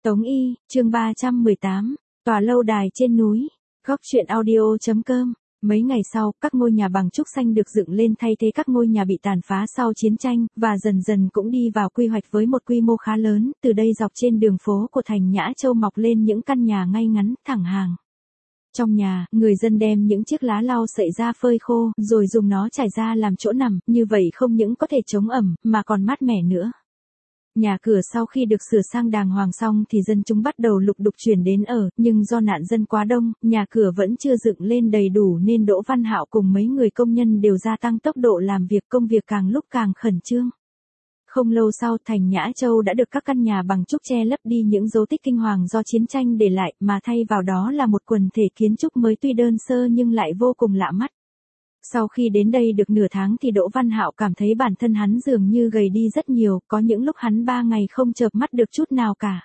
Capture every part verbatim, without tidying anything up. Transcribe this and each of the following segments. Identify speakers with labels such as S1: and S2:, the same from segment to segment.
S1: Tống Y, chương ba trăm mười tám, tòa lâu đài trên núi, góc truyện audio.com. Mấy ngày sau, các ngôi nhà bằng trúc xanh được dựng lên thay thế các ngôi nhà bị tàn phá sau chiến tranh, và dần dần cũng đi vào quy hoạch với một quy mô khá lớn. Từ đây dọc trên đường phố của thành Nhã Châu mọc lên những căn nhà ngay ngắn, thẳng hàng. Trong nhà, người dân đem những chiếc lá lau sậy ra phơi khô, rồi dùng nó trải ra làm chỗ nằm, như vậy không những có thể chống ẩm, mà còn mát mẻ nữa. Nhà cửa sau khi được sửa sang đàng hoàng xong thì dân chúng bắt đầu lục đục chuyển đến ở, nhưng do nạn dân quá đông, nhà cửa vẫn chưa dựng lên đầy đủ nên Đỗ Văn Hạo cùng mấy người công nhân đều gia tăng tốc độ làm việc, công việc càng lúc càng khẩn trương. Không lâu sau, thành Nhã Châu đã được các căn nhà bằng trúc che lấp đi những dấu tích kinh hoàng do chiến tranh để lại, mà thay vào đó là một quần thể kiến trúc mới tuy đơn sơ nhưng lại vô cùng lạ mắt. Sau khi đến đây được nửa tháng thì Đỗ Văn Hạo cảm thấy bản thân hắn dường như gầy đi rất nhiều, có những lúc hắn ba ngày không chợp mắt được chút nào cả.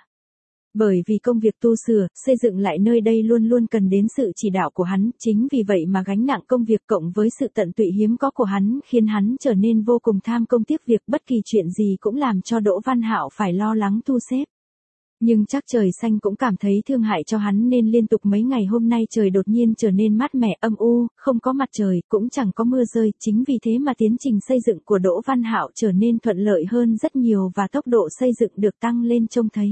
S1: Bởi vì công việc tu sửa, xây dựng lại nơi đây luôn luôn cần đến sự chỉ đạo của hắn, chính vì vậy mà gánh nặng công việc cộng với sự tận tụy hiếm có của hắn khiến hắn trở nên vô cùng tham công tiếc việc, bất kỳ chuyện gì cũng làm cho Đỗ Văn Hạo phải lo lắng thu xếp. Nhưng chắc trời xanh cũng cảm thấy thương hại cho hắn nên liên tục mấy ngày hôm nay trời đột nhiên trở nên mát mẻ âm u, không có mặt trời, cũng chẳng có mưa rơi, chính vì thế mà tiến trình xây dựng của Đỗ Văn Hạo trở nên thuận lợi hơn rất nhiều và tốc độ xây dựng được tăng lên trông thấy.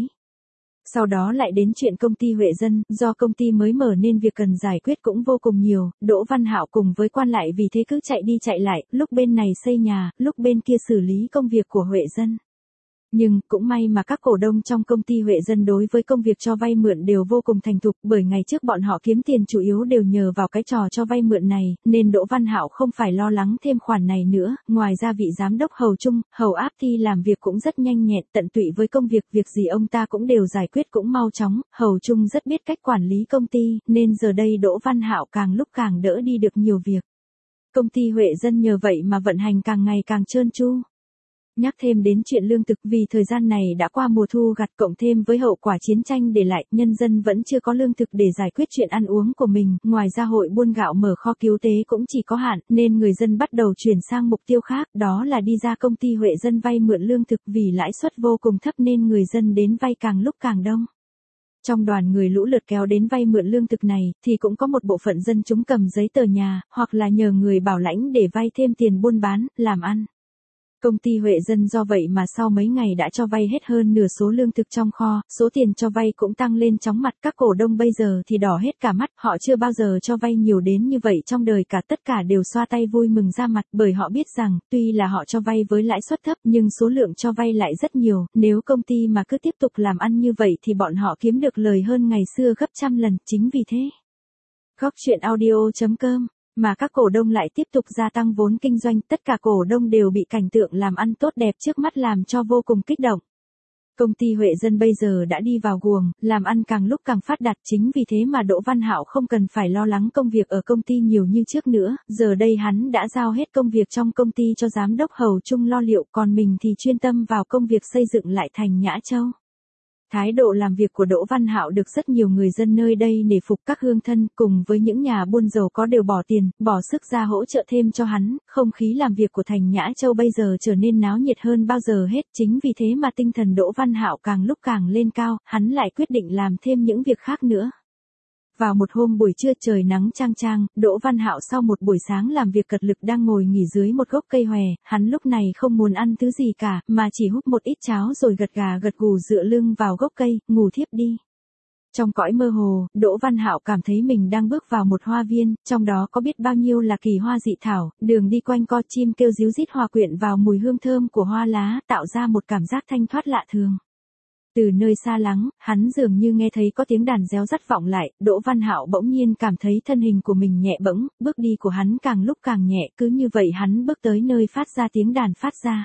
S1: Sau đó lại đến chuyện công ty Huệ Dân, do công ty mới mở nên việc cần giải quyết cũng vô cùng nhiều, Đỗ Văn Hạo cùng với quan lại vì thế cứ chạy đi chạy lại, lúc bên này xây nhà, lúc bên kia xử lý công việc của Huệ Dân. Nhưng, cũng may mà các cổ đông trong công ty Huệ Dân đối với công việc cho vay mượn đều vô cùng thành thục, bởi ngày trước bọn họ kiếm tiền chủ yếu đều nhờ vào cái trò cho vay mượn này, nên Đỗ Văn Hạo không phải lo lắng thêm khoản này nữa. Ngoài ra vị giám đốc Hầu Trung, Hầu Áp Thi làm việc cũng rất nhanh nhẹn, tận tụy với công việc, việc gì ông ta cũng đều giải quyết cũng mau chóng. Hầu Trung rất biết cách quản lý công ty, nên giờ đây Đỗ Văn Hạo càng lúc càng đỡ đi được nhiều việc. Công ty Huệ Dân nhờ vậy mà vận hành càng ngày càng trơn tru. Nhắc thêm đến chuyện lương thực, vì thời gian này đã qua mùa thu gặt cộng thêm với hậu quả chiến tranh để lại, nhân dân vẫn chưa có lương thực để giải quyết chuyện ăn uống của mình, ngoài ra hội buôn gạo mở kho cứu tế cũng chỉ có hạn, nên người dân bắt đầu chuyển sang mục tiêu khác, đó là đi ra công ty Huệ Dân vay mượn lương thực, vì lãi suất vô cùng thấp nên người dân đến vay càng lúc càng đông. Trong đoàn người lũ lượt kéo đến vay mượn lương thực này, thì cũng có một bộ phận dân chúng cầm giấy tờ nhà, hoặc là nhờ người bảo lãnh để vay thêm tiền buôn bán, làm ăn. Công ty Huệ Dân do vậy mà sau mấy ngày đã cho vay hết hơn nửa số lương thực trong kho, số tiền cho vay cũng tăng lên chóng mặt, các cổ đông bây giờ thì đỏ hết cả mắt, họ chưa bao giờ cho vay nhiều đến như vậy trong đời cả, tất cả đều xoa tay vui mừng ra mặt, bởi họ biết rằng, tuy là họ cho vay với lãi suất thấp nhưng số lượng cho vay lại rất nhiều, nếu công ty mà cứ tiếp tục làm ăn như vậy thì bọn họ kiếm được lời hơn ngày xưa gấp trăm lần, chính vì thế. Góc truyện audio.com Mà các cổ đông lại tiếp tục gia tăng vốn kinh doanh, tất cả cổ đông đều bị cảnh tượng làm ăn tốt đẹp trước mắt làm cho vô cùng kích động. Công ty Huệ Dân bây giờ đã đi vào guồng, làm ăn càng lúc càng phát đạt, chính vì thế mà Đỗ Văn Hạo không cần phải lo lắng công việc ở công ty nhiều như trước nữa, giờ đây hắn đã giao hết công việc trong công ty cho giám đốc Hầu Trung lo liệu, còn mình thì chuyên tâm vào công việc xây dựng lại thành Nhã Châu. Thái độ làm việc của Đỗ Văn Hạo được rất nhiều người dân nơi đây nể phục, các hương thân cùng với những nhà buôn giàu có đều bỏ tiền, bỏ sức ra hỗ trợ thêm cho hắn, không khí làm việc của thành Nhã Châu bây giờ trở nên náo nhiệt hơn bao giờ hết, chính vì thế mà tinh thần Đỗ Văn Hạo càng lúc càng lên cao, hắn lại quyết định làm thêm những việc khác nữa. Vào một hôm buổi trưa trời nắng chang chang, Đỗ Văn Hạo sau một buổi sáng làm việc cật lực đang ngồi nghỉ dưới một gốc cây hòe, hắn lúc này không muốn ăn thứ gì cả, mà chỉ húp một ít cháo rồi gật gà gật gù dựa lưng vào gốc cây, ngủ thiếp đi. Trong cõi mơ hồ, Đỗ Văn Hạo cảm thấy mình đang bước vào một hoa viên, trong đó có biết bao nhiêu là kỳ hoa dị thảo, đường đi quanh co chim kêu ríu rít hòa quyện vào mùi hương thơm của hoa lá, tạo ra một cảm giác thanh thoát lạ thường. Từ nơi xa lắng, hắn dường như nghe thấy có tiếng đàn réo rắt vọng lại, Đỗ Văn Hạo bỗng nhiên cảm thấy thân hình của mình nhẹ bẫng, bước đi của hắn càng lúc càng nhẹ, cứ như vậy hắn bước tới nơi phát ra tiếng đàn phát ra.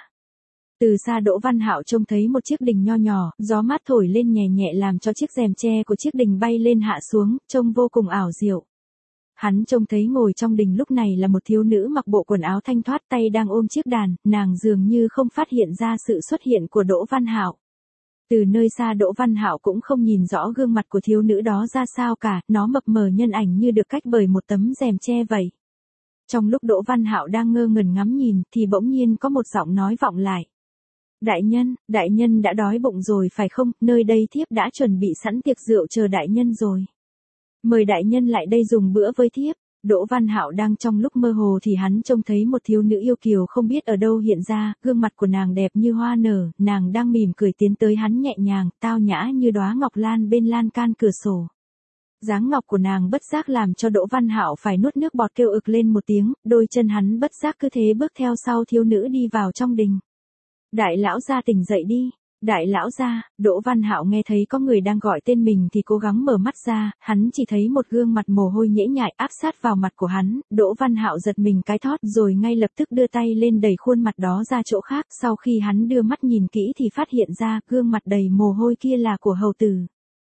S1: Từ xa Đỗ Văn Hạo trông thấy một chiếc đình nho nhỏ, gió mát thổi lên nhẹ nhẹ làm cho chiếc rèm tre của chiếc đình bay lên hạ xuống, trông vô cùng ảo diệu. Hắn trông thấy ngồi trong đình lúc này là một thiếu nữ mặc bộ quần áo thanh thoát, tay đang ôm chiếc đàn, nàng dường như không phát hiện ra sự xuất hiện của Đỗ Văn Hạo. Từ nơi xa Đỗ Văn Hạo cũng không nhìn rõ gương mặt của thiếu nữ đó ra sao cả, nó mập mờ nhân ảnh như được cách bởi một tấm rèm che vậy. Trong lúc Đỗ Văn Hạo đang ngơ ngẩn ngắm nhìn, thì bỗng nhiên có một giọng nói vọng lại. Đại nhân, đại nhân đã đói bụng rồi phải không, nơi đây thiếp đã chuẩn bị sẵn tiệc rượu chờ đại nhân rồi. Mời đại nhân lại đây dùng bữa với thiếp. Đỗ Văn Hạo đang trong lúc mơ hồ thì hắn trông thấy một thiếu nữ yêu kiều không biết ở đâu hiện ra, gương mặt của nàng đẹp như hoa nở, nàng đang mỉm cười tiến tới hắn nhẹ nhàng, tao nhã như đóa ngọc lan bên lan can cửa sổ. Dáng ngọc của nàng bất giác làm cho Đỗ Văn Hạo phải nuốt nước bọt kêu ực lên một tiếng, đôi chân hắn bất giác cứ thế bước theo sau thiếu nữ đi vào trong đình. Đại lão gia tỉnh dậy đi. Đại lão gia, Đỗ Văn Hạo nghe thấy có người đang gọi tên mình thì cố gắng mở mắt ra, hắn chỉ thấy một gương mặt mồ hôi nhễ nhại áp sát vào mặt của hắn, Đỗ Văn Hạo giật mình cái thót rồi ngay lập tức đưa tay lên đẩy khuôn mặt đó ra chỗ khác, sau khi hắn đưa mắt nhìn kỹ thì phát hiện ra gương mặt đầy mồ hôi kia là của hầu tử.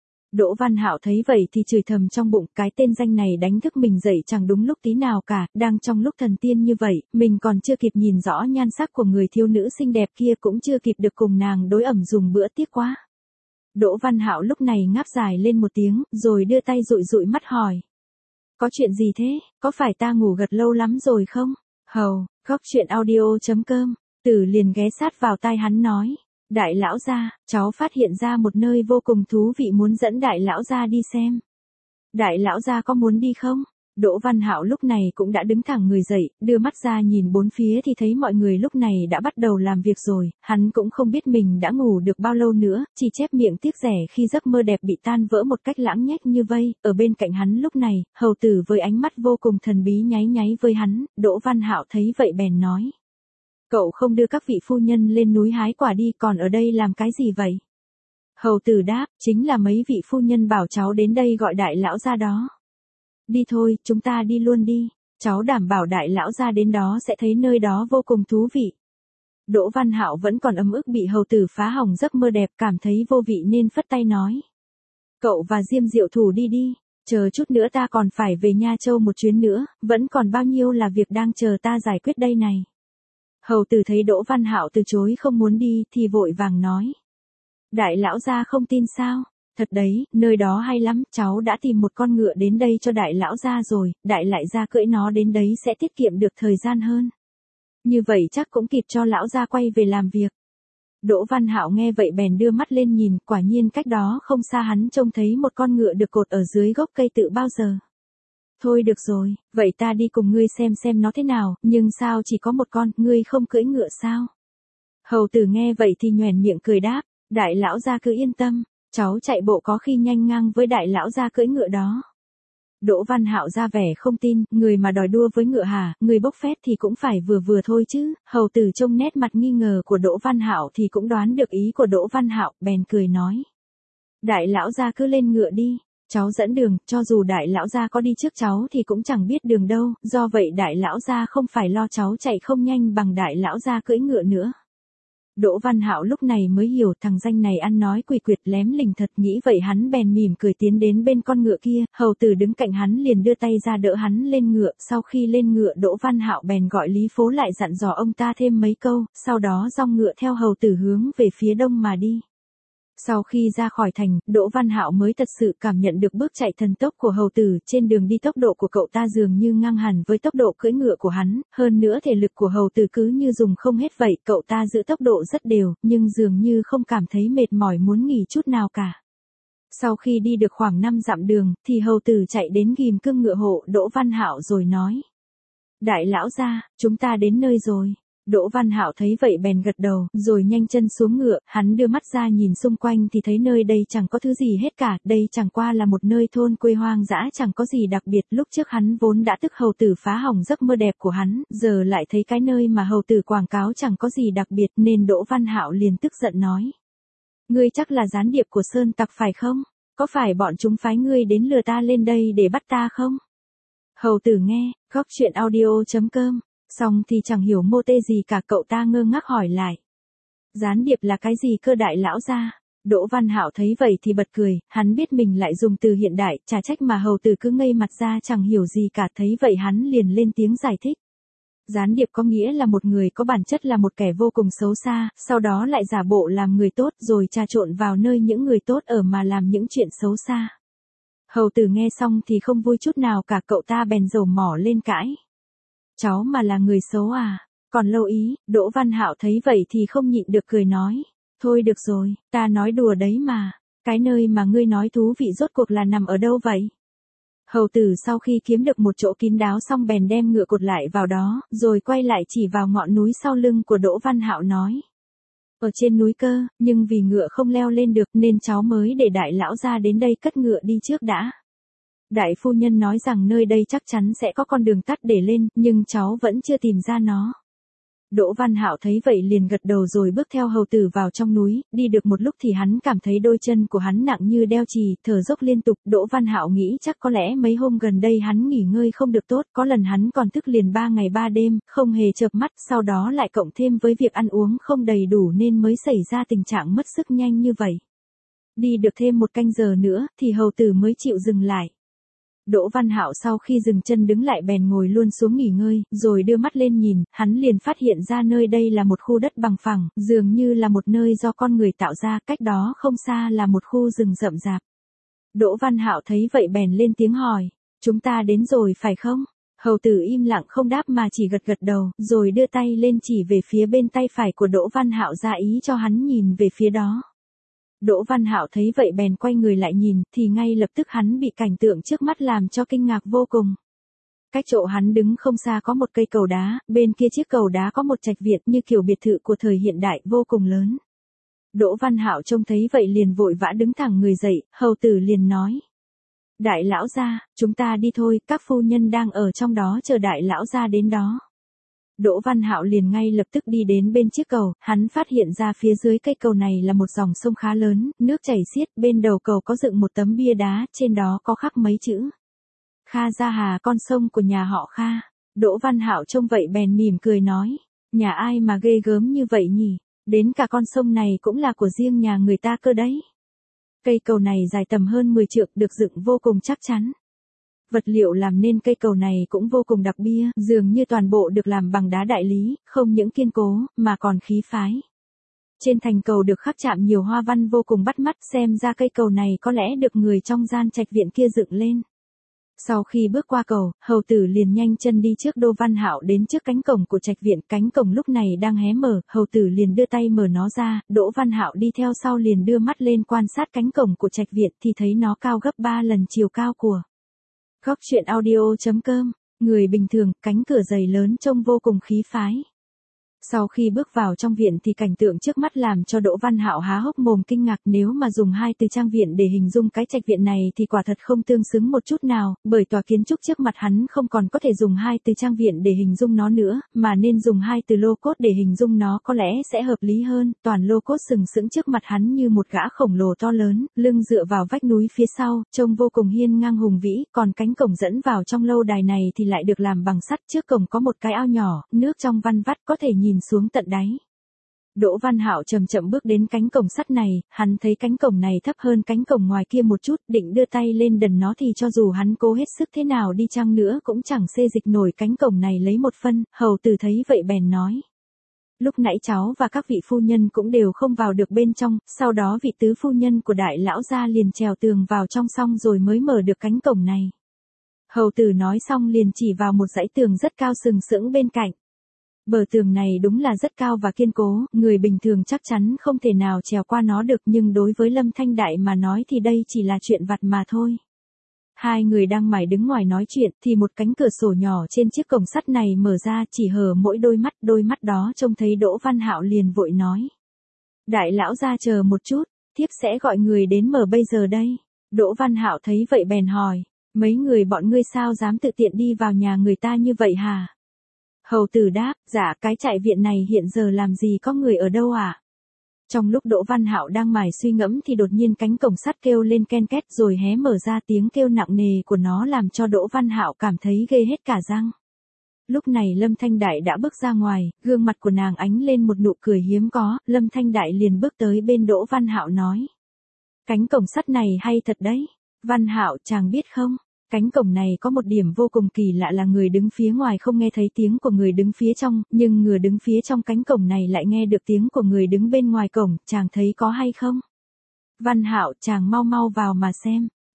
S1: Đỗ Văn Hạo thấy vậy thì chửi thầm trong bụng, cái tên danh này đánh thức mình dậy chẳng đúng lúc tí nào cả, đang trong lúc thần tiên như vậy, mình còn chưa kịp nhìn rõ nhan sắc của người thiếu nữ xinh đẹp kia, cũng chưa kịp được cùng nàng đối ẩm dùng bữa, tiếc quá. Đỗ Văn Hạo lúc này ngáp dài lên một tiếng, rồi đưa tay dụi dụi mắt hỏi. Có chuyện gì thế, có phải ta ngủ gật lâu lắm rồi không? Hầu, góc truyện audio chấm com, Tử liền ghé sát vào tai hắn nói. Đại lão gia, cháu phát hiện ra một nơi vô cùng thú vị muốn dẫn đại lão gia đi xem. Đại lão gia có muốn đi không? Đỗ Văn Hạo lúc này cũng đã đứng thẳng người dậy, đưa mắt ra nhìn bốn phía thì thấy mọi người lúc này đã bắt đầu làm việc rồi, hắn cũng không biết mình đã ngủ được bao lâu nữa, chỉ chép miệng tiếc rẻ khi giấc mơ đẹp bị tan vỡ một cách lãng nhách như vây. Ở bên cạnh hắn lúc này, hầu tử với ánh mắt vô cùng thần bí nháy nháy với hắn, Đỗ Văn Hạo thấy vậy bèn nói. Cậu không đưa các vị phu nhân lên núi hái quả đi, còn ở đây làm cái gì vậy? Hầu tử đáp, chính là mấy vị phu nhân bảo cháu đến đây gọi đại lão gia đó. Đi thôi, chúng ta đi luôn đi, cháu đảm bảo đại lão gia đến đó sẽ thấy nơi đó vô cùng thú vị. Đỗ Văn Hạo vẫn còn ấm ức bị hầu tử phá hỏng giấc mơ đẹp, cảm thấy vô vị nên phất tay nói. Cậu và Diêm Diệu Thủ đi đi, chờ chút nữa ta còn phải về Nha Châu một chuyến nữa, vẫn còn bao nhiêu là việc đang chờ ta giải quyết đây này. Hầu tử thấy Đỗ Văn Hạo từ chối không muốn đi thì vội vàng nói. Đại lão gia không tin sao? Thật đấy, nơi đó hay lắm, cháu đã tìm một con ngựa đến đây cho đại lão gia rồi, đại lại gia cưỡi nó đến đấy sẽ tiết kiệm được thời gian hơn. Như vậy chắc cũng kịp cho lão gia quay về làm việc. Đỗ Văn Hạo nghe vậy bèn đưa mắt lên nhìn, quả nhiên cách đó không xa hắn trông thấy một con ngựa được cột ở dưới gốc cây tự bao giờ. Thôi được rồi, vậy ta đi cùng ngươi xem xem nó thế nào, nhưng sao chỉ có một con, ngươi không cưỡi ngựa sao? Hầu tử nghe vậy thì nhoẻn miệng cười đáp, đại lão gia cứ yên tâm, cháu chạy bộ có khi nhanh ngang với đại lão gia cưỡi ngựa đó. Đỗ Văn Hạo ra vẻ không tin, người mà đòi đua với ngựa hả, người bốc phét thì cũng phải vừa vừa thôi chứ. Hầu tử trông nét mặt nghi ngờ của Đỗ Văn Hạo thì cũng đoán được ý của Đỗ Văn Hạo, bèn cười nói. Đại lão gia cứ lên ngựa đi. Cháu dẫn đường, cho dù đại lão gia có đi trước cháu thì cũng chẳng biết đường đâu, do vậy đại lão gia không phải lo cháu chạy không nhanh bằng đại lão gia cưỡi ngựa nữa. Đỗ Văn Hạo lúc này mới hiểu thằng danh này ăn nói quỷ quyệt lém lỉnh thật, nghĩ vậy hắn bèn mỉm cười tiến đến bên con ngựa kia, hầu tử đứng cạnh hắn liền đưa tay ra đỡ hắn lên ngựa, sau khi lên ngựa Đỗ Văn Hạo bèn gọi Lý Phố lại dặn dò ông ta thêm mấy câu, sau đó dong ngựa theo hầu tử hướng về phía đông mà đi. Sau khi ra khỏi thành, Đỗ Văn Hạo mới thật sự cảm nhận được bước chạy thần tốc của hầu tử, trên đường đi tốc độ của cậu ta dường như ngang hẳn với tốc độ cưỡi ngựa của hắn, hơn nữa thể lực của hầu tử cứ như dùng không hết vậy, cậu ta giữ tốc độ rất đều, nhưng dường như không cảm thấy mệt mỏi muốn nghỉ chút nào cả. Sau khi đi được khoảng năm dặm đường, thì hầu tử chạy đến ghim cương ngựa hộ Đỗ Văn Hạo rồi nói. Đại lão gia, chúng ta đến nơi rồi. Đỗ Văn Hạo thấy vậy bèn gật đầu, rồi nhanh chân xuống ngựa, hắn đưa mắt ra nhìn xung quanh thì thấy nơi đây chẳng có thứ gì hết cả, đây chẳng qua là một nơi thôn quê hoang dã chẳng có gì đặc biệt, lúc trước hắn vốn đã tức hầu tử phá hỏng giấc mơ đẹp của hắn, giờ lại thấy cái nơi mà hầu tử quảng cáo chẳng có gì đặc biệt nên Đỗ Văn Hạo liền tức giận nói. Ngươi chắc là gián điệp của Sơn Tặc phải không? Có phải bọn chúng phái ngươi đến lừa ta lên đây để bắt ta không? Hầu tử nghe, góc truyện audio chấm com. Xong thì chẳng hiểu mô tê gì cả, cậu ta ngơ ngác hỏi lại. Gián điệp là cái gì cơ đại lão gia? Đỗ Văn Hạo thấy vậy thì bật cười, hắn biết mình lại dùng từ hiện đại, chả trách mà hầu tử cứ ngây mặt ra chẳng hiểu gì cả, thấy vậy hắn liền lên tiếng giải thích. Gián điệp có nghĩa là một người có bản chất là một kẻ vô cùng xấu xa, sau đó lại giả bộ làm người tốt rồi trà trộn vào nơi những người tốt ở mà làm những chuyện xấu xa. Hầu tử nghe xong thì không vui chút nào cả, cậu ta bèn dầu mỏ lên cãi. Cháu mà là người xấu à? Còn Lâu Ý, Đỗ Văn Hạo thấy vậy thì không nhịn được cười nói. Thôi được rồi, ta nói đùa đấy mà. Cái nơi mà ngươi nói thú vị rốt cuộc là nằm ở đâu vậy? Hầu tử sau khi kiếm được một chỗ kín đáo xong bèn đem ngựa cột lại vào đó, rồi quay lại chỉ vào ngọn núi sau lưng của Đỗ Văn Hạo nói. Ở trên núi cơ, nhưng vì ngựa không leo lên được nên cháu mới để đại lão ra đến đây cất ngựa đi trước đã. Đại phu nhân nói rằng nơi đây chắc chắn sẽ có con đường tắt để lên, nhưng cháu vẫn chưa tìm ra nó. Đỗ Văn Hạo thấy vậy liền gật đầu rồi bước theo hầu tử vào trong núi, đi được một lúc thì hắn cảm thấy đôi chân của hắn nặng như đeo chì, thở dốc liên tục. Đỗ Văn Hạo nghĩ chắc có lẽ mấy hôm gần đây hắn nghỉ ngơi không được tốt, có lần hắn còn thức liền ba ngày ba đêm, không hề chợp mắt, sau đó lại cộng thêm với việc ăn uống không đầy đủ nên mới xảy ra tình trạng mất sức nhanh như vậy. Đi được thêm một canh giờ nữa thì hầu tử mới chịu dừng lại. Đỗ Văn Hạo sau khi dừng chân đứng lại bèn ngồi luôn xuống nghỉ ngơi, rồi đưa mắt lên nhìn, hắn liền phát hiện ra nơi đây là một khu đất bằng phẳng, dường như là một nơi do con người tạo ra, cách đó không xa là một khu rừng rậm rạp. Đỗ Văn Hạo thấy vậy bèn lên tiếng hỏi, chúng ta đến rồi phải không? Hầu tử im lặng không đáp mà chỉ gật gật đầu, rồi đưa tay lên chỉ về phía bên tay phải của Đỗ Văn Hạo ra ý cho hắn nhìn về phía đó. Đỗ Văn Hạo thấy vậy bèn quay người lại nhìn, thì ngay lập tức hắn bị cảnh tượng trước mắt làm cho kinh ngạc vô cùng. Cách chỗ hắn đứng không xa có một cây cầu đá, bên kia chiếc cầu đá có một trạch viện như kiểu biệt thự của thời hiện đại vô cùng lớn. Đỗ Văn Hạo trông thấy vậy liền vội vã đứng thẳng người dậy, hầu tử liền nói. Đại lão gia, chúng ta đi thôi, các phu nhân đang ở trong đó chờ đại lão gia đến đó. Đỗ Văn Hạo liền ngay lập tức đi đến bên chiếc cầu, hắn phát hiện ra phía dưới cây cầu này là một dòng sông khá lớn, nước chảy xiết, bên đầu cầu có dựng một tấm bia đá, trên đó có khắc mấy chữ. Kha Gia Hà, con sông của nhà họ Kha. Đỗ Văn Hạo trông vậy bèn mỉm cười nói, nhà ai mà ghê gớm như vậy nhỉ, đến cả con sông này cũng là của riêng nhà người ta cơ đấy. Cây cầu này dài tầm hơn mười trượng, được dựng vô cùng chắc chắn. Vật liệu làm nên cây cầu này cũng vô cùng đặc biệt, dường như toàn bộ được làm bằng đá đại lý, không những kiên cố, mà còn khí phái. Trên thành cầu được khắc chạm nhiều hoa văn vô cùng bắt mắt, xem ra cây cầu này có lẽ được người trong gian trạch viện kia dựng lên. Sau khi bước qua cầu, hầu tử liền nhanh chân đi trước Đỗ Văn Hạo đến trước cánh cổng của trạch viện, cánh cổng lúc này đang hé mở, hầu tử liền đưa tay mở nó ra, Đỗ Văn Hạo đi theo sau liền đưa mắt lên quan sát cánh cổng của trạch viện thì thấy nó cao gấp ba lần chiều cao của Góc truyện audio chấm com, người bình thường, cánh cửa dày lớn trông vô cùng khí phái. Sau khi bước vào trong viện thì cảnh tượng trước mắt làm cho Đỗ Văn Hạo há hốc mồm kinh ngạc, nếu mà dùng hai từ trang viện để hình dung cái trạch viện này thì quả thật không tương xứng một chút nào, bởi tòa kiến trúc trước mặt hắn không còn có thể dùng hai từ trang viện để hình dung nó nữa, mà nên dùng hai từ lô cốt để hình dung nó có lẽ sẽ hợp lý hơn. Toàn lô cốt sừng sững trước mặt hắn như một gã khổng lồ to lớn, lưng dựa vào vách núi phía sau, trông vô cùng hiên ngang hùng vĩ, còn cánh cổng dẫn vào trong lâu đài này thì lại được làm bằng sắt, trước cổng có một cái ao nhỏ, nước trong văn vắt có thể nhìn xuống tận đáy. Đỗ Văn Hạo chậm chậm bước đến cánh cổng sắt này, hắn thấy cánh cổng này thấp hơn cánh cổng ngoài kia một chút, định đưa tay lên đần nó thì cho dù hắn cố hết sức thế nào đi chăng nữa cũng chẳng xê dịch nổi cánh cổng này lấy một phân. Hầu tử thấy vậy bèn nói. Lúc nãy cháu và các vị phu nhân cũng đều không vào được bên trong, sau đó vị tứ phu nhân của đại lão gia liền trèo tường vào trong xong rồi mới mở được cánh cổng này. Hầu tử nói xong liền chỉ vào một dãy tường rất cao sừng sững bên cạnh. Bờ tường này đúng là rất cao và kiên cố, người bình thường chắc chắn không thể nào trèo qua nó được, nhưng đối với Lâm Thanh Đại mà nói thì đây chỉ là chuyện vặt mà thôi. Hai người đang mải đứng ngoài nói chuyện thì một cánh cửa sổ nhỏ trên chiếc cổng sắt này mở ra, chỉ hở mỗi đôi mắt, đôi mắt đó trông thấy Đỗ Văn Hạo liền vội nói. Đại lão gia chờ một chút, thiếp sẽ gọi người đến mở bây giờ đây. Đỗ Văn Hạo thấy vậy bèn hỏi, mấy người bọn ngươi sao dám tự tiện đi vào nhà người ta như vậy hả? Hầu tử đáp, dạ cái trại viện này hiện giờ làm gì có người ở đâu ạ? À? Trong lúc Đỗ Văn Hạo đang mải suy ngẫm thì đột nhiên cánh cổng sắt kêu lên ken két rồi hé mở ra, tiếng kêu nặng nề của nó làm cho Đỗ Văn Hạo cảm thấy ghê hết cả răng. Lúc này Lâm Thanh Đại đã bước ra ngoài, gương mặt của nàng ánh lên một nụ cười hiếm có, Lâm Thanh Đại liền bước tới bên Đỗ Văn Hạo nói. Cánh cổng sắt này hay thật đấy, Văn Hạo chàng biết không? Cánh cổng này có một điểm vô cùng kỳ lạ là người đứng phía ngoài không nghe thấy tiếng của người đứng phía trong, nhưng người đứng phía trong cánh cổng này lại nghe được tiếng của người đứng bên ngoài cổng, chàng thấy có hay không? Văn Hạo, chàng mau mau vào mà xem.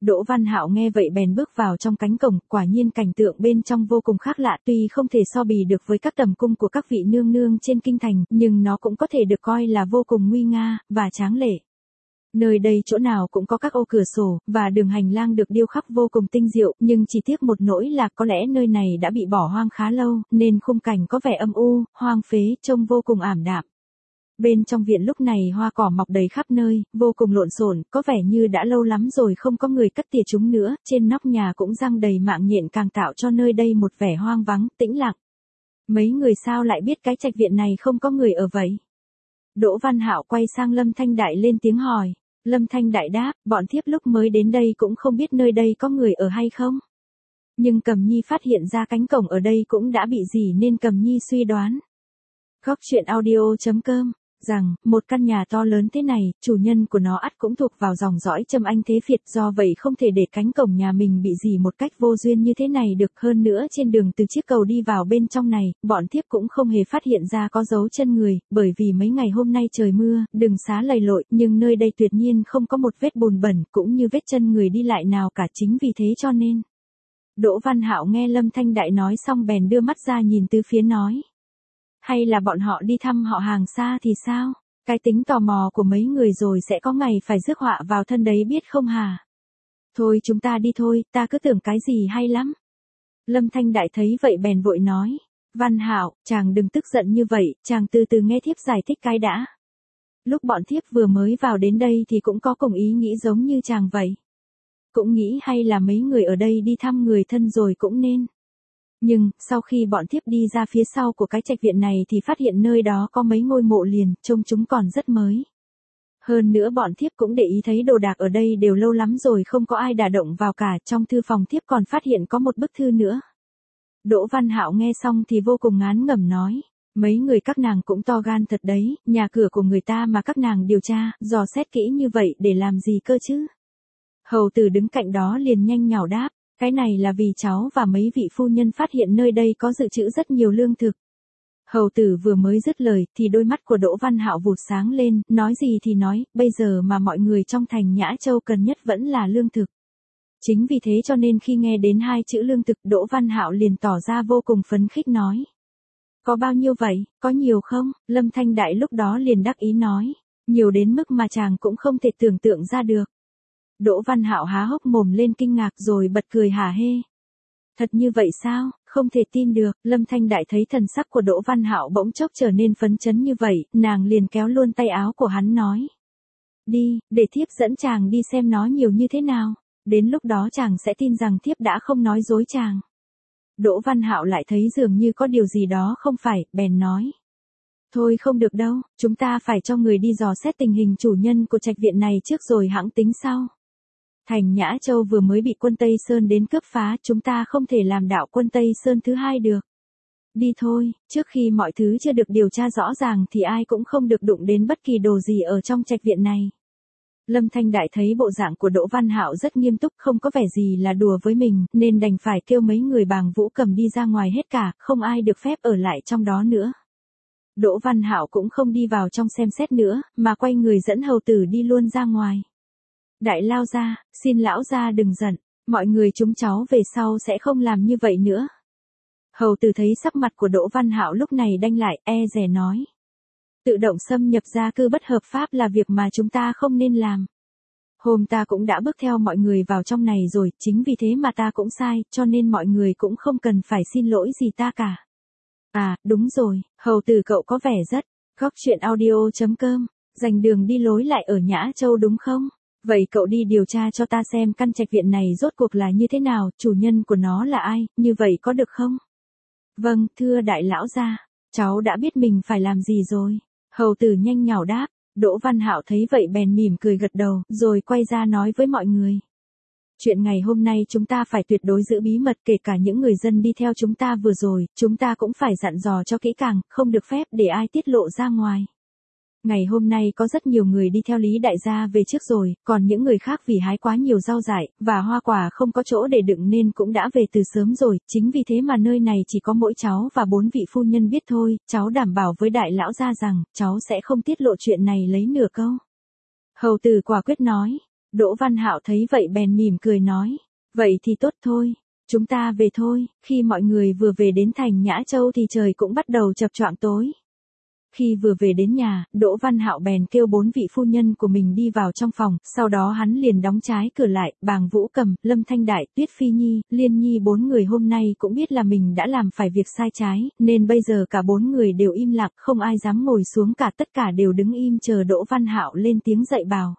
S1: Đỗ Văn Hạo nghe vậy bèn bước vào trong cánh cổng, quả nhiên cảnh tượng bên trong vô cùng khác lạ, tuy không thể so bì được với các tầm cung của các vị nương nương trên kinh thành, nhưng nó cũng có thể được coi là vô cùng nguy nga, và tráng lệ. Nơi đây chỗ nào cũng có các ô cửa sổ, và đường hành lang được điêu khắc vô cùng tinh diệu, nhưng chỉ tiếc một nỗi là có lẽ nơi này đã bị bỏ hoang khá lâu, nên khung cảnh có vẻ âm u, hoang phế, trông vô cùng ảm đạm. Bên trong viện lúc này hoa cỏ mọc đầy khắp nơi, vô cùng lộn xộn, có vẻ như đã lâu lắm rồi không có người cắt tỉa chúng nữa, trên nóc nhà cũng răng đầy mạng nhện càng tạo cho nơi đây một vẻ hoang vắng, tĩnh lặng. Mấy người sao lại biết cái trạch viện này không có người ở vậy? Đỗ Văn Hạo quay sang Lâm Thanh Đại lên tiếng hỏi. Lâm Thanh Đại đáp, bọn thiếp lúc mới đến đây cũng không biết nơi đây có người ở hay không. Nhưng Cầm Nhi phát hiện ra cánh cổng ở đây cũng đã bị gì nên Cầm Nhi suy đoán. Góc truyện audio chấm com rằng, một căn nhà to lớn thế này, chủ nhân của nó ắt cũng thuộc vào dòng dõi Trâm Anh Thế Việt, do vậy không thể để cánh cổng nhà mình bị gì một cách vô duyên như thế này được. Hơn nữa trên đường từ chiếc cầu đi vào bên trong này, bọn thiếp cũng không hề phát hiện ra có dấu chân người, bởi vì mấy ngày hôm nay trời mưa, đường xá lầy lội, nhưng nơi đây tuyệt nhiên không có một vết bùn bẩn, cũng như vết chân người đi lại nào cả, chính vì thế cho nên. Đỗ Văn Hạo nghe Lâm Thanh Đại nói xong bèn đưa mắt ra nhìn tứ phía nói. Hay là bọn họ đi thăm họ hàng xa thì sao? Cái tính tò mò của mấy người rồi sẽ có ngày phải rước họa vào thân đấy biết không hả? Thôi chúng ta đi thôi, ta cứ tưởng cái gì hay lắm. Lâm Thanh Đại thấy vậy bèn vội nói. Văn Hạo, chàng đừng tức giận như vậy, chàng từ từ nghe thiếp giải thích cái đã. Lúc bọn thiếp vừa mới vào đến đây thì cũng có cùng ý nghĩ giống như chàng vậy. Cũng nghĩ hay là mấy người ở đây đi thăm người thân rồi cũng nên. Nhưng, sau khi bọn thiếp đi ra phía sau của cái trạch viện này thì phát hiện nơi đó có mấy ngôi mộ liền, trông chúng còn rất mới. Hơn nữa bọn thiếp cũng để ý thấy đồ đạc ở đây đều lâu lắm rồi không có ai đả động vào cả, trong thư phòng thiếp còn phát hiện có một bức thư nữa. Đỗ Văn Hạo nghe xong thì vô cùng ngán ngẩm nói, mấy người các nàng cũng to gan thật đấy, nhà cửa của người ta mà các nàng điều tra, dò xét kỹ như vậy để làm gì cơ chứ? Hầu tử đứng cạnh đó liền nhanh nhảu đáp. Cái này là vì cháu và mấy vị phu nhân phát hiện nơi đây có dự trữ rất nhiều lương thực. Hầu tử vừa mới dứt lời thì đôi mắt của Đỗ Văn Hạo vụt sáng lên, nói gì thì nói, bây giờ mà mọi người trong thành Nhã Châu cần nhất vẫn là lương thực. Chính vì thế cho nên khi nghe đến hai chữ lương thực, Đỗ Văn Hạo liền tỏ ra vô cùng phấn khích nói. Có bao nhiêu vậy, có nhiều không? Lâm Thanh Đại lúc đó liền đắc ý nói, nhiều đến mức mà chàng cũng không thể tưởng tượng ra được. Đỗ Văn Hạo há hốc mồm lên kinh ngạc rồi bật cười hả hê. Thật như vậy sao, không thể tin được. Lâm Thanh Đại thấy thần sắc của Đỗ Văn Hạo bỗng chốc trở nên phấn chấn như vậy, nàng liền kéo luôn tay áo của hắn nói. Đi, để thiếp dẫn chàng đi xem nó nhiều như thế nào, đến lúc đó chàng sẽ tin rằng thiếp đã không nói dối chàng. Đỗ Văn Hạo lại thấy dường như có điều gì đó không phải, bèn nói. Thôi không được đâu, chúng ta phải cho người đi dò xét tình hình chủ nhân của trạch viện này trước rồi hẵng tính sau. Thành Nhã Châu vừa mới bị quân Tây Sơn đến cướp phá, chúng ta không thể làm đạo quân Tây Sơn thứ hai được. Đi thôi, trước khi mọi thứ chưa được điều tra rõ ràng thì ai cũng không được đụng đến bất kỳ đồ gì ở trong trạch viện này. Lâm Thanh Đại thấy bộ dạng của Đỗ Văn Hạo rất nghiêm túc, không có vẻ gì là đùa với mình, nên đành phải kêu mấy người Bàng Vũ Cầm đi ra ngoài hết cả, không ai được phép ở lại trong đó nữa. Đỗ Văn Hạo cũng không đi vào trong xem xét nữa, mà quay người dẫn hầu tử đi luôn ra ngoài. Đại lao gia, xin lão gia đừng giận, mọi người chúng cháu về sau sẽ không làm như vậy nữa. Hầu tử thấy sắc mặt của Đỗ Văn Hạo lúc này đanh lại, e dè nói. Tự động xâm nhập gia cư bất hợp pháp là việc mà chúng ta không nên làm. Hôm ta cũng đã bước theo mọi người vào trong này rồi, chính vì thế mà ta cũng sai, cho nên mọi người cũng không cần phải xin lỗi gì ta cả. À, đúng rồi, hầu tử cậu có vẻ rất, góc truyện audio chấm com, dành đường đi lối lại ở Nhã Châu đúng không? Vậy cậu đi điều tra cho ta xem căn trạch viện này rốt cuộc là như thế nào, chủ nhân của nó là ai, như vậy có được không? Vâng, thưa đại lão gia, cháu đã biết mình phải làm gì rồi. Hầu tử nhanh nhảu đáp, Đỗ Văn Hạo thấy vậy bèn mỉm cười gật đầu, rồi quay ra nói với mọi người. Chuyện ngày hôm nay chúng ta phải tuyệt đối giữ bí mật, kể cả những người dân đi theo chúng ta vừa rồi, chúng ta cũng phải dặn dò cho kỹ càng, không được phép để ai tiết lộ ra ngoài. Ngày hôm nay có rất nhiều người đi theo Lý đại gia về trước rồi, còn những người khác vì hái quá nhiều rau dại, và hoa quả không có chỗ để đựng nên cũng đã về từ sớm rồi, chính vì thế mà nơi này chỉ có mỗi cháu và bốn vị phu nhân biết thôi, cháu đảm bảo với đại lão gia rằng, cháu sẽ không tiết lộ chuyện này lấy nửa câu. Hầu tử quả quyết nói, Đỗ Văn Hạo thấy vậy bèn mỉm cười nói, vậy thì tốt thôi, chúng ta về thôi. Khi mọi người vừa về đến thành Nhã Châu thì trời cũng bắt đầu chập choạng tối. Khi vừa về đến nhà, Đỗ Văn Hạo bèn kêu bốn vị phu nhân của mình đi vào trong phòng, sau đó hắn liền đóng trái cửa lại. Bàng Vũ Cầm, Lâm Thanh Đại, Tuyết Phi Nhi, Liên Nhi bốn người hôm nay cũng biết là mình đã làm phải việc sai trái, nên bây giờ cả bốn người đều im lặng, không ai dám ngồi xuống cả, tất cả đều đứng im chờ Đỗ Văn Hạo lên tiếng dạy bảo.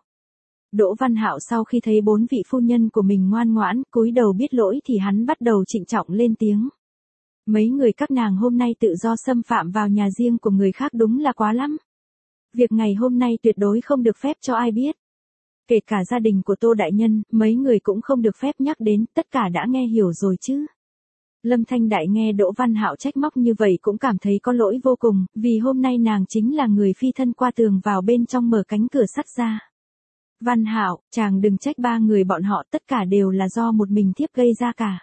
S1: Đỗ Văn Hạo sau khi thấy bốn vị phu nhân của mình ngoan ngoãn, cúi đầu biết lỗi thì hắn bắt đầu trịnh trọng lên tiếng. Mấy người các nàng hôm nay tự do xâm phạm vào nhà riêng của người khác đúng là quá lắm. Việc ngày hôm nay tuyệt đối không được phép cho ai biết. Kể cả gia đình của Tô Đại Nhân, mấy người cũng không được phép nhắc đến, tất cả đã nghe hiểu rồi chứ. Lâm Thanh Đại nghe Đỗ Văn Hạo trách móc như vậy cũng cảm thấy có lỗi vô cùng, vì hôm nay nàng chính là người phi thân qua tường vào bên trong mở cánh cửa sắt ra. Văn Hạo, chàng đừng trách ba người bọn họ, tất cả đều là do một mình thiếp gây ra cả.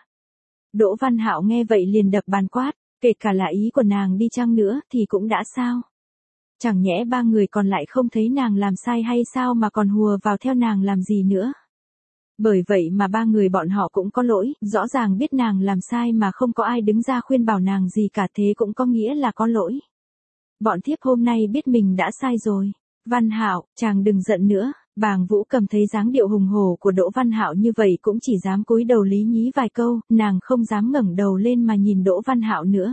S1: Đỗ Văn Hạo nghe vậy liền đập bàn quát, kể cả là ý của nàng đi chăng nữa thì cũng đã sao? Chẳng nhẽ ba người còn lại không thấy nàng làm sai hay sao mà còn hùa vào theo nàng làm gì nữa? Bởi vậy mà ba người bọn họ cũng có lỗi, rõ ràng biết nàng làm sai mà không có ai đứng ra khuyên bảo nàng gì cả, thế cũng có nghĩa là có lỗi. Bọn thiếp hôm nay biết mình đã sai rồi. Văn Hạo, chàng đừng giận nữa. Bàng Vũ Cầm thấy dáng điệu hùng hổ của Đỗ Văn Hạo như vậy cũng chỉ dám cúi đầu lý nhí vài câu, nàng không dám ngẩng đầu lên mà nhìn Đỗ Văn Hạo nữa.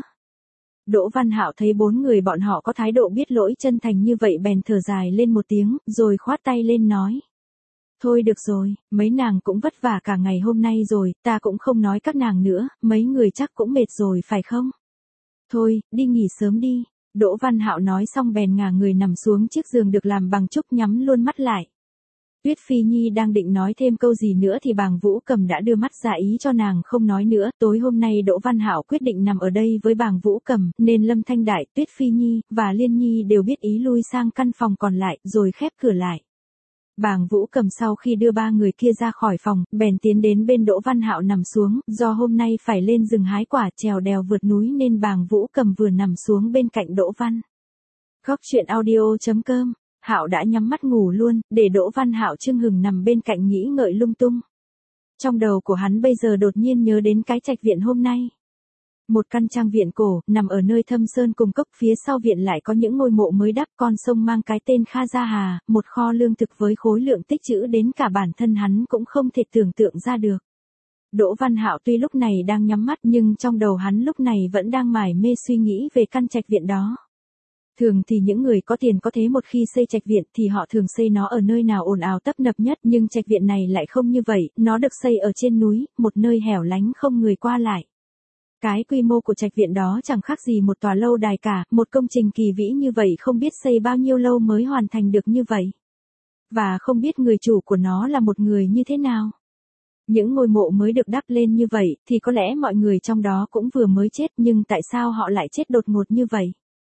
S1: Đỗ Văn Hạo thấy bốn người bọn họ có thái độ biết lỗi chân thành như vậy bèn thở dài lên một tiếng, rồi khoát tay lên nói. Thôi được rồi, mấy nàng cũng vất vả cả ngày hôm nay rồi, ta cũng không nói các nàng nữa, mấy người chắc cũng mệt rồi phải không? Thôi, đi nghỉ sớm đi. Đỗ Văn Hạo nói xong bèn ngả người nằm xuống chiếc giường được làm bằng trúc nhắm luôn mắt lại. Tuyết Phi Nhi đang định nói thêm câu gì nữa thì Bàng Vũ Cầm đã đưa mắt ra ý cho nàng không nói nữa. Tối hôm nay Đỗ Văn Hạo quyết định nằm ở đây với Bàng Vũ Cầm, nên Lâm Thanh Đại, Tuyết Phi Nhi và Liên Nhi đều biết ý lui sang căn phòng còn lại, rồi khép cửa lại. Bàng Vũ Cầm sau khi đưa ba người kia ra khỏi phòng, bèn tiến đến bên Đỗ Văn Hạo nằm xuống, do hôm nay phải lên rừng hái quả trèo đèo vượt núi nên Bàng Vũ Cầm vừa nằm xuống bên cạnh Đỗ Văn. Góc truyện audio chấm com. Hạo đã nhắm mắt ngủ luôn, để Đỗ Văn Hạo chưng hừng nằm bên cạnh nghĩ ngợi lung tung. Trong đầu của hắn bây giờ đột nhiên nhớ đến cái trạch viện hôm nay. Một căn trang viện cổ, nằm ở nơi thâm sơn cùng cốc, phía sau viện lại có những ngôi mộ mới đắp, con sông mang cái tên Kha Gia Hà, một kho lương thực với khối lượng tích trữ đến cả bản thân hắn cũng không thể tưởng tượng ra được. Đỗ Văn Hạo tuy lúc này đang nhắm mắt nhưng trong đầu hắn lúc này vẫn đang mải mê suy nghĩ về căn trạch viện đó. Thường thì những người có tiền có thế một khi xây trạch viện thì họ thường xây nó ở nơi nào ồn ào tấp nập nhất, nhưng trạch viện này lại không như vậy, nó được xây ở trên núi, một nơi hẻo lánh không người qua lại. Cái quy mô của trạch viện đó chẳng khác gì một tòa lâu đài cả, một công trình kỳ vĩ như vậy không biết xây bao nhiêu lâu mới hoàn thành được như vậy. Và không biết người chủ của nó là một người như thế nào. Những ngôi mộ mới được đắp lên như vậy thì có lẽ mọi người trong đó cũng vừa mới chết, nhưng tại sao họ lại chết đột ngột như vậy?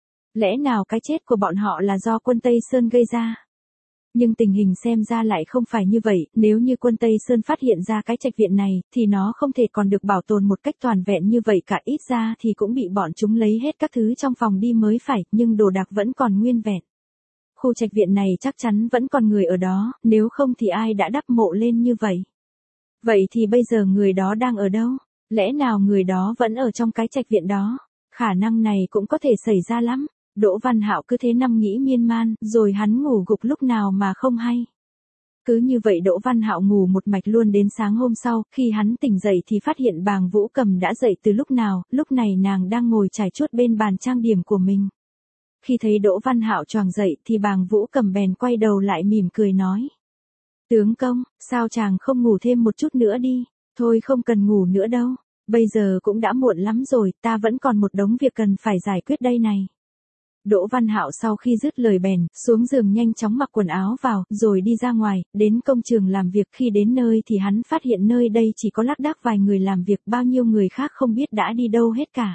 S1: Lẽ nào cái chết của bọn họ là do quân Tây Sơn gây ra? Nhưng tình hình xem ra lại không phải như vậy, nếu như quân Tây Sơn phát hiện ra cái trạch viện này, thì nó không thể còn được bảo tồn một cách toàn vẹn như vậy cả, ít ra thì cũng bị bọn chúng lấy hết các thứ trong phòng đi mới phải, nhưng đồ đạc vẫn còn nguyên vẹn. Khu trạch viện này chắc chắn vẫn còn người ở đó, nếu không thì ai đã đắp mộ lên như vậy? Vậy thì bây giờ người đó đang ở đâu? Lẽ nào người đó vẫn ở trong cái trạch viện đó? Khả năng này cũng có thể xảy ra lắm. Đỗ Văn Hạo cứ thế nằm nghĩ miên man, rồi hắn ngủ gục lúc nào mà không hay. Cứ như vậy Đỗ Văn Hạo ngủ một mạch luôn đến sáng hôm sau, khi hắn tỉnh dậy thì phát hiện Bàng Vũ Cầm đã dậy từ lúc nào, lúc này nàng đang ngồi trải chuốt bên bàn trang điểm của mình. Khi thấy Đỗ Văn Hạo choàng dậy thì Bàng Vũ Cầm bèn quay đầu lại mỉm cười nói. Tướng công, sao chàng không ngủ thêm một chút nữa đi? Thôi không cần ngủ nữa đâu, bây giờ cũng đã muộn lắm rồi, ta vẫn còn một đống việc cần phải giải quyết đây này. Đỗ Văn Hạo sau khi dứt lời bèn, xuống giường nhanh chóng mặc quần áo vào, rồi đi ra ngoài, đến công trường làm việc. Khi đến nơi thì hắn phát hiện nơi đây chỉ có lác đác vài người làm việc, bao nhiêu người khác không biết đã đi đâu hết cả.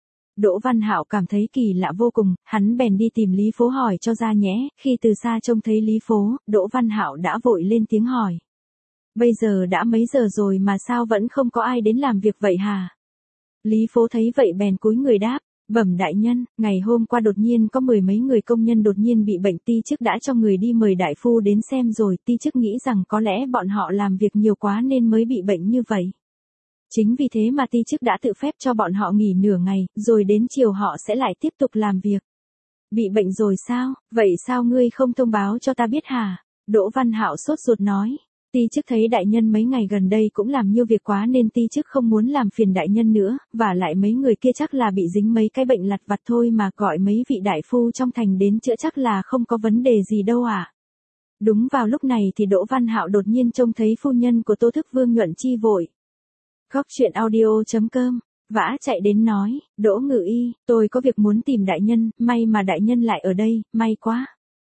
S1: Đỗ Văn Hạo cảm thấy kỳ lạ vô cùng, hắn bèn đi tìm Lý Phố hỏi cho ra nhẽ, khi từ xa trông thấy Lý Phố, Đỗ Văn Hạo đã vội lên tiếng hỏi. Bây giờ đã mấy giờ rồi mà sao vẫn không có ai đến làm việc vậy hả? Lý Phố thấy vậy bèn cúi người đáp. Bẩm đại nhân, ngày hôm qua đột nhiên có mười mấy người công nhân đột nhiên bị bệnh, ti chức đã cho người đi mời đại phu đến xem rồi, ti chức nghĩ rằng có lẽ bọn họ làm việc nhiều quá nên mới bị bệnh như vậy. Chính vì thế mà ti chức đã tự phép cho bọn họ nghỉ nửa ngày, rồi đến chiều họ sẽ lại tiếp tục làm việc. Bị bệnh rồi sao, vậy sao ngươi không thông báo cho ta biết hả? Đỗ Văn Hạo sốt ruột nói. Ti chức thấy đại nhân mấy ngày gần đây cũng làm nhiều việc quá nên ti chức không muốn làm phiền đại nhân nữa, và lại mấy người kia chắc là bị dính mấy cái bệnh lặt vặt thôi mà, gọi mấy vị đại phu trong thành đến chữa chắc là không có vấn đề gì đâu à. Đúng vào lúc này thì Đỗ Văn Hạo đột nhiên trông thấy phu nhân của Tô Thức Vương Nhuận Chi vội. Góc truyện audio chấm com vã chạy đến nói, Đỗ Ngự Y, tôi có việc muốn tìm đại nhân, may mà đại nhân lại ở đây, may quá.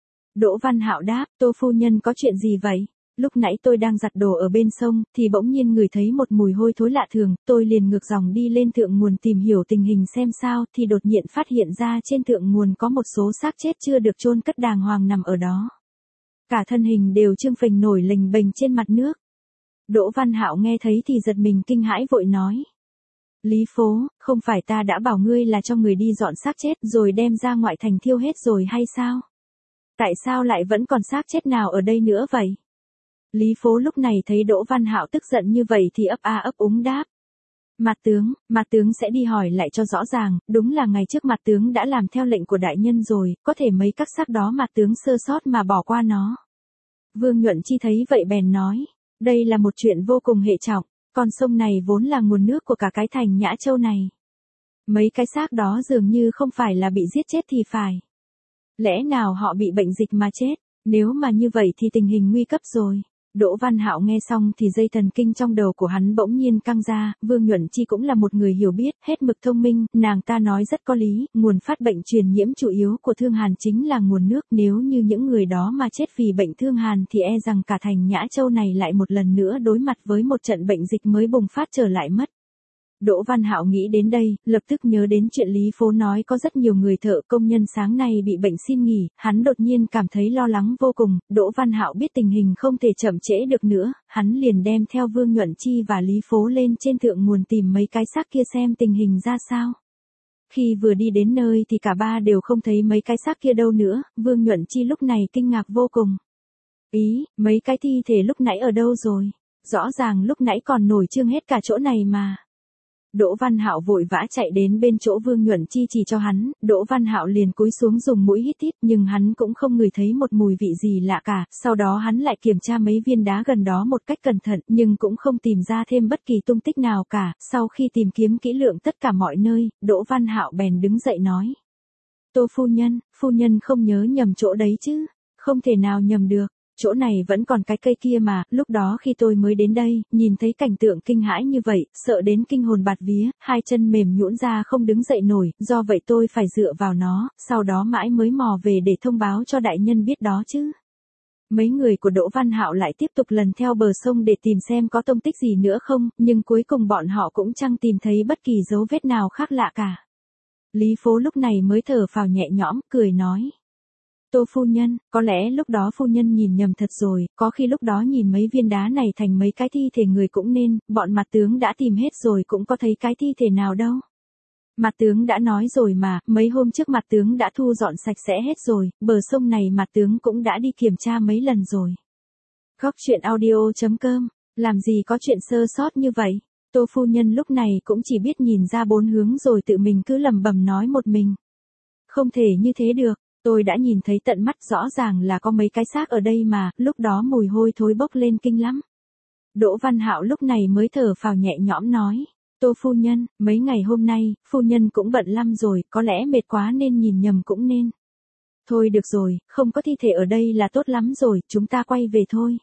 S1: Đỗ Văn Hạo đáp, Tô phu nhân có chuyện gì vậy? Lúc nãy tôi đang giặt đồ ở bên sông, thì bỗng nhiên ngửi thấy một mùi hôi thối lạ thường, tôi liền ngược dòng đi lên thượng nguồn tìm hiểu tình hình xem sao, thì đột nhiên phát hiện ra trên thượng nguồn có một số xác chết chưa được chôn cất đàng hoàng nằm ở đó. Cả thân hình đều trương phình nổi lềnh bềnh trên mặt nước. Đỗ Văn Hạo nghe thấy thì giật mình kinh hãi vội nói. Lý Phố, không phải ta đã bảo ngươi là cho người đi dọn xác chết rồi đem ra ngoại thành thiêu hết rồi hay sao? Tại sao lại vẫn còn xác chết nào ở đây nữa vậy? Lý Phố lúc này thấy Đỗ Văn Hạo tức giận như vậy thì ấp a ấp úng đáp. Mặt tướng, mặt tướng sẽ đi hỏi lại cho rõ ràng, đúng là ngày trước mặt tướng đã làm theo lệnh của đại nhân rồi, có thể mấy các xác đó mặt tướng sơ sót mà bỏ qua nó. Vương Nhuận Chi thấy vậy bèn nói, đây là một chuyện vô cùng hệ trọng, con sông này vốn là nguồn nước của cả cái thành Nhã Châu này. Mấy cái xác đó dường như không phải là bị giết chết thì phải. Lẽ nào họ bị bệnh dịch mà chết, nếu mà như vậy thì tình hình nguy cấp rồi. Đỗ Văn Hạo nghe xong thì dây thần kinh trong đầu của hắn bỗng nhiên căng ra, Vương Nhuận Chi cũng là một người hiểu biết, hết mực thông minh, nàng ta nói rất có lý, nguồn phát bệnh truyền nhiễm chủ yếu của thương hàn chính là nguồn nước, nếu như những người đó mà chết vì bệnh thương hàn thì e rằng cả thành Nhã Châu này lại một lần nữa đối mặt với một trận bệnh dịch mới bùng phát trở lại mất. Đỗ Văn Hạo nghĩ đến đây, lập tức nhớ đến chuyện Lý Phố nói có rất nhiều người thợ công nhân sáng nay bị bệnh xin nghỉ, hắn đột nhiên cảm thấy lo lắng vô cùng. Đỗ Văn Hạo biết tình hình không thể chậm trễ được nữa, hắn liền đem theo Vương Nhuận Chi và Lý Phố lên trên thượng nguồn tìm mấy cái xác kia xem tình hình ra sao. Khi vừa đi đến nơi thì cả ba đều không thấy mấy cái xác kia đâu nữa, Vương Nhuận Chi lúc này kinh ngạc vô cùng. Ý, mấy cái thi thể lúc nãy ở đâu rồi? Rõ ràng lúc nãy còn nổi trương hết cả chỗ này mà. Đỗ Văn Hạo vội vã chạy đến bên chỗ Vương Nhuận Chi chỉ cho hắn, Đỗ Văn Hạo liền cúi xuống dùng mũi hít hít, nhưng hắn cũng không ngửi thấy một mùi vị gì lạ cả, sau đó hắn lại kiểm tra mấy viên đá gần đó một cách cẩn thận, nhưng cũng không tìm ra thêm bất kỳ tung tích nào cả, sau khi tìm kiếm kỹ lưỡng tất cả mọi nơi, Đỗ Văn Hạo bèn đứng dậy nói. Tô phu nhân, phu nhân không nhớ nhầm chỗ đấy chứ, không thể nào nhầm được. Chỗ này vẫn còn cái cây kia mà, lúc đó khi tôi mới đến đây, nhìn thấy cảnh tượng kinh hãi như vậy, sợ đến kinh hồn bạt vía, hai chân mềm nhũn ra không đứng dậy nổi, do vậy tôi phải dựa vào nó, sau đó mãi mới mò về để thông báo cho đại nhân biết đó chứ. Mấy người của Đỗ Văn Hạo lại tiếp tục lần theo bờ sông để tìm xem có tông tích gì nữa không, nhưng cuối cùng bọn họ cũng chẳng tìm thấy bất kỳ dấu vết nào khác lạ cả. Lý Phố lúc này mới thở phào nhẹ nhõm, cười nói. Tô phu nhân, có lẽ lúc đó phu nhân nhìn nhầm thật rồi, có khi lúc đó nhìn mấy viên đá này thành mấy cái thi thể người cũng nên, bọn mặt tướng đã tìm hết rồi cũng có thấy cái thi thể nào đâu. Mặt tướng đã nói rồi mà, mấy hôm trước mặt tướng đã thu dọn sạch sẽ hết rồi, bờ sông này mặt tướng cũng đã đi kiểm tra mấy lần rồi. Góc truyện audio chấm com, làm gì có chuyện sơ sót như vậy? Tô phu nhân lúc này cũng chỉ biết nhìn ra bốn hướng rồi tự mình cứ lẩm bẩm nói một mình. Không thể như thế được. Tôi đã nhìn thấy tận mắt rõ ràng là có mấy cái xác ở đây mà, lúc đó mùi hôi thối bốc lên kinh lắm. Đỗ Văn Hạo lúc này mới thở phào nhẹ nhõm nói. Tô phu nhân, mấy ngày hôm nay, phu nhân cũng bận lắm rồi, có lẽ mệt quá nên nhìn nhầm cũng nên. Thôi được rồi, không có thi thể ở đây là tốt lắm rồi, chúng ta quay về thôi.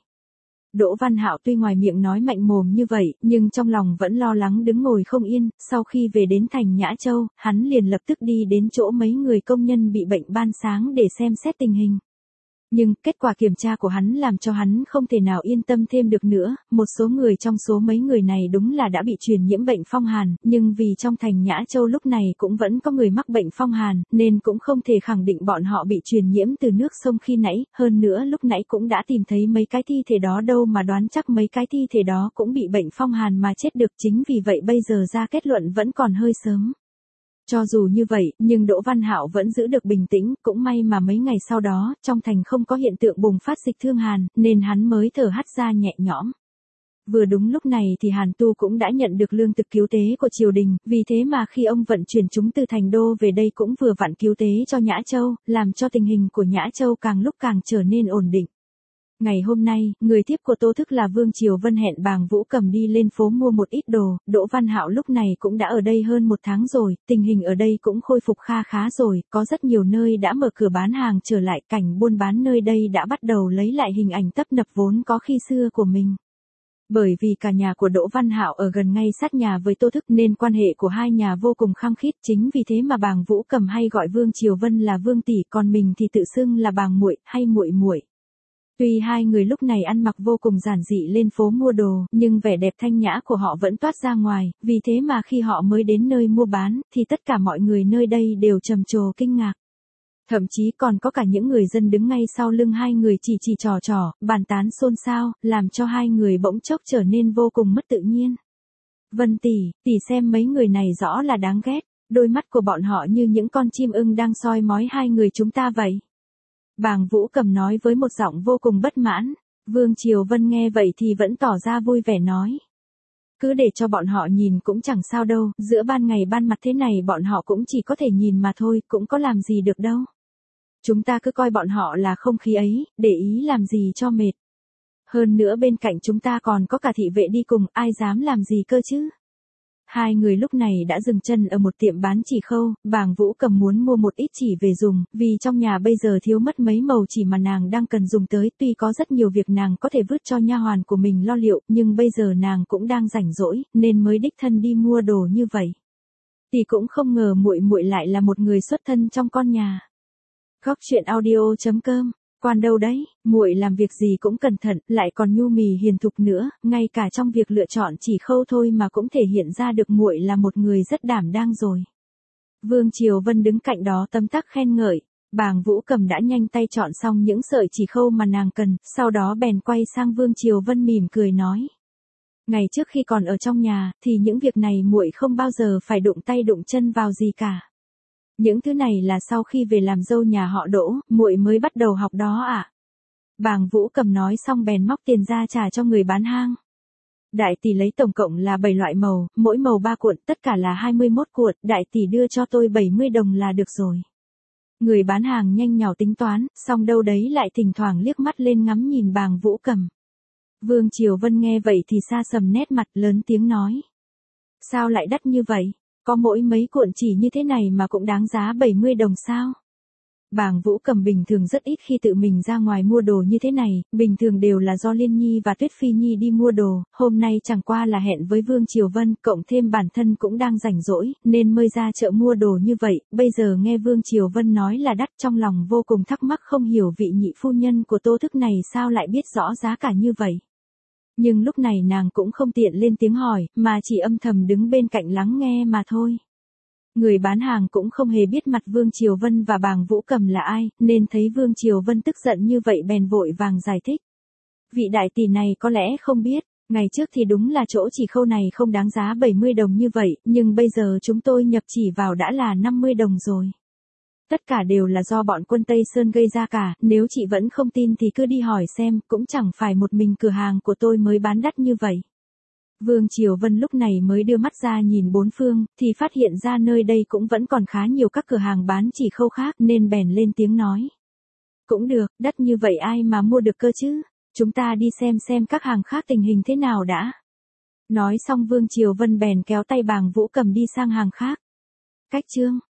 S1: Đỗ Văn Hạo tuy ngoài miệng nói mạnh mồm như vậy, nhưng trong lòng vẫn lo lắng đứng ngồi không yên, sau khi về đến thành Nhã Châu, hắn liền lập tức đi đến chỗ mấy người công nhân bị bệnh ban sáng để xem xét tình hình. Nhưng, kết quả kiểm tra của hắn làm cho hắn không thể nào yên tâm thêm được nữa, một số người trong số mấy người này đúng là đã bị truyền nhiễm bệnh phong hàn, nhưng vì trong thành Nhã Châu lúc này cũng vẫn có người mắc bệnh phong hàn, nên cũng không thể khẳng định bọn họ bị truyền nhiễm từ nước sông khi nãy, hơn nữa lúc nãy cũng đã tìm thấy mấy cái thi thể đó đâu mà đoán chắc mấy cái thi thể đó cũng bị bệnh phong hàn mà chết được, chính vì vậy bây giờ ra kết luận vẫn còn hơi sớm. Cho dù như vậy, nhưng Đỗ Văn Hạo vẫn giữ được bình tĩnh, cũng may mà mấy ngày sau đó, trong thành không có hiện tượng bùng phát dịch thương hàn, nên hắn mới thở hắt ra nhẹ nhõm. Vừa đúng lúc này thì Hàn Tu cũng đã nhận được lương thực cứu tế của triều đình, vì thế mà khi ông vận chuyển chúng từ thành đô về đây cũng vừa vặn cứu tế cho Nhã Châu, làm cho tình hình của Nhã Châu càng lúc càng trở nên ổn định. Ngày hôm nay, người tiếp của Tô Thức là Vương Triều Vân hẹn Bàng Vũ Cầm đi lên phố mua một ít đồ, Đỗ Văn Hạo lúc này cũng đã ở đây hơn một tháng rồi, tình hình ở đây cũng khôi phục kha khá rồi, có rất nhiều nơi đã mở cửa bán hàng trở lại, cảnh buôn bán nơi đây đã bắt đầu lấy lại hình ảnh tấp nập vốn có khi xưa của mình. Bởi vì cả nhà của Đỗ Văn Hạo ở gần ngay sát nhà với Tô Thức nên quan hệ của hai nhà vô cùng khăng khít, chính vì thế mà Bàng Vũ Cầm hay gọi Vương Triều Vân là Vương tỷ, còn mình thì tự xưng là Bàng muội hay muội muội. Tuy hai người lúc này ăn mặc vô cùng giản dị lên phố mua đồ, nhưng vẻ đẹp thanh nhã của họ vẫn toát ra ngoài, vì thế mà khi họ mới đến nơi mua bán, thì tất cả mọi người nơi đây đều trầm trồ kinh ngạc. Thậm chí còn có cả những người dân đứng ngay sau lưng hai người chỉ chỉ trò trò, bàn tán xôn xao, làm cho hai người bỗng chốc trở nên vô cùng mất tự nhiên. Vân tỷ, tỷ xem mấy người này rõ là đáng ghét, đôi mắt của bọn họ như những con chim ưng đang soi mói hai người chúng ta vậy. Bàng Vũ Cầm nói với một giọng vô cùng bất mãn. Vương Triều Vân nghe vậy thì vẫn tỏ ra vui vẻ nói. Cứ để cho bọn họ nhìn cũng chẳng sao đâu, giữa ban ngày ban mặt thế này bọn họ cũng chỉ có thể nhìn mà thôi, cũng có làm gì được đâu. Chúng ta cứ coi bọn họ là không khí ấy, để ý làm gì cho mệt. Hơn nữa bên cạnh chúng ta còn có cả thị vệ đi cùng, ai dám làm gì cơ chứ. Hai người lúc này đã dừng chân ở một tiệm bán chỉ khâu, Bàng Vũ Cầm muốn mua một ít chỉ về dùng, vì trong nhà bây giờ thiếu mất mấy màu chỉ mà nàng đang cần dùng tới, tuy có rất nhiều việc nàng có thể vứt cho nha hoàn của mình lo liệu, nhưng bây giờ nàng cũng đang rảnh rỗi, nên mới đích thân đi mua đồ như vậy. Tỷ cũng không ngờ muội muội lại là một người xuất thân trong con nhà. Góc truyện audio chấm com. Quan đâu đấy, muội làm việc gì cũng cẩn thận, lại còn nhu mì hiền thục nữa, ngay cả trong việc lựa chọn chỉ khâu thôi mà cũng thể hiện ra được muội là một người rất đảm đang rồi. Vương Triều Vân đứng cạnh đó tấm tắc khen ngợi, Bàng Vũ Cầm đã nhanh tay chọn xong những sợi chỉ khâu mà nàng cần, sau đó bèn quay sang Vương Triều Vân mỉm cười nói. Ngày trước khi còn ở trong nhà, thì những việc này muội không bao giờ phải đụng tay đụng chân vào gì cả. Những thứ này là sau khi về làm dâu nhà họ Đỗ, muội mới bắt đầu học đó ạ. À? Bàng Vũ Cầm nói xong bèn móc tiền ra trả cho người bán hang. Đại tỷ lấy tổng cộng là bảy loại màu, mỗi màu ba cuộn, tất cả là hai mươi mốt cuộn, đại tỷ đưa cho tôi bảy mươi đồng là được rồi. Người bán hàng nhanh nhảu tính toán, xong đâu đấy lại thỉnh thoảng liếc mắt lên ngắm nhìn Bàng Vũ Cầm. Vương Triều Vân nghe vậy thì sa sầm nét mặt lớn tiếng nói. Sao lại đắt như vậy? Có mỗi mấy cuộn chỉ như thế này mà cũng đáng giá bảy mươi đồng sao? Bàng Vũ Cầm bình thường rất ít khi tự mình ra ngoài mua đồ như thế này, bình thường đều là do Liên Nhi và Tuyết Phi Nhi đi mua đồ, hôm nay chẳng qua là hẹn với Vương Triều Vân, cộng thêm bản thân cũng đang rảnh rỗi, nên mới ra chợ mua đồ như vậy, bây giờ nghe Vương Triều Vân nói là đắt trong lòng vô cùng thắc mắc không hiểu vị nhị phu nhân của Tô Thức này sao lại biết rõ giá cả như vậy. Nhưng lúc này nàng cũng không tiện lên tiếng hỏi, mà chỉ âm thầm đứng bên cạnh lắng nghe mà thôi. Người bán hàng cũng không hề biết mặt Vương Triều Vân và Bàng Vũ Cầm là ai, nên thấy Vương Triều Vân tức giận như vậy bèn vội vàng giải thích. Vị đại tỷ này có lẽ không biết, ngày trước thì đúng là chỗ chỉ khâu này không đáng giá bảy mươi đồng như vậy, nhưng bây giờ chúng tôi nhập chỉ vào đã là năm mươi đồng rồi. Tất cả đều là do bọn quân Tây Sơn gây ra cả, nếu chị vẫn không tin thì cứ đi hỏi xem, cũng chẳng phải một mình cửa hàng của tôi mới bán đắt như vậy. Vương Triều Vân lúc này mới đưa mắt ra nhìn bốn phương, thì phát hiện ra nơi đây cũng vẫn còn khá nhiều các cửa hàng bán chỉ khâu khác nên bèn lên tiếng nói. Cũng được, đắt như vậy ai mà mua được cơ chứ, chúng ta đi xem xem các hàng khác tình hình thế nào đã. Nói xong Vương Triều Vân bèn kéo tay Bàng Vũ Cầm đi sang hàng khác. Cách chương